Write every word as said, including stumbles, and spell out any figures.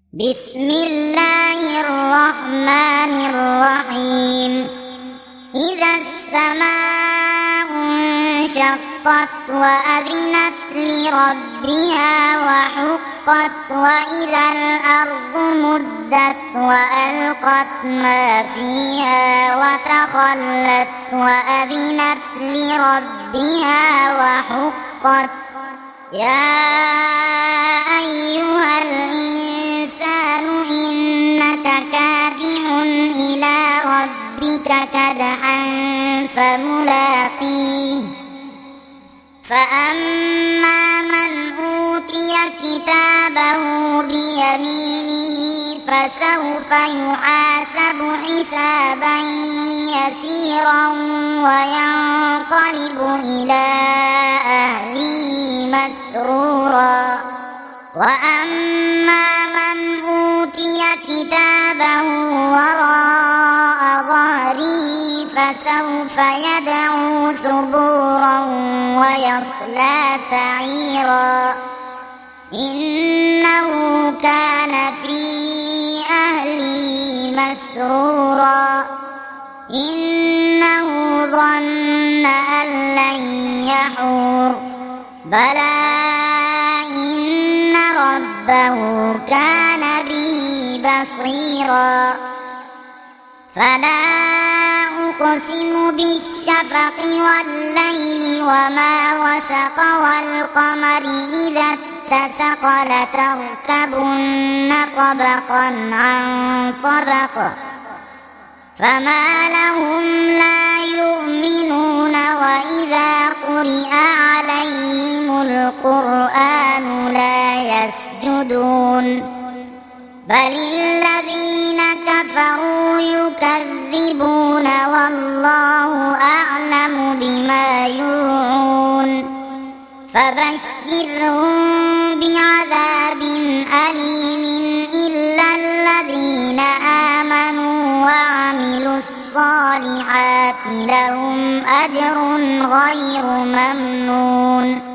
بسم الله الرحمن الرحيم. إذا السماء انشقت وأذنت لربها وحقت وإذا الأرض مدت وألقت ما فيها وتخلت وأذنت لربها وحقت. يا أيها الإنسان إنك كادح إلى ربك كدحا فملاقيه. فأما من أوتي كتابه بيمينه فسوف يحاسب حسابا يسيرا وينقلب إلى أهله مسرورا. وأما من أوتي كتابه وراء ظهره فسوف يدعو ثبورا ويصلى سعيرا. إنه كان في أهله مسرورا. إنه ظن أن لن يحور. بلى إن ربه كان به بصيرا. فلا أقسم بالشفق والليل وما وسق والقمر إذا اتسق لتركبن طبقا عن طبق فما لهم لا يؤمنون وإذا قرئ عليهم القرآن لا يسجدون بل الذين كفروا يكذبون والله أعلم بما يوعون. فبشرهم بعذاب أليم إلا الذين آمنوا وعملوا الصالحات لهم أجر غير ممنون.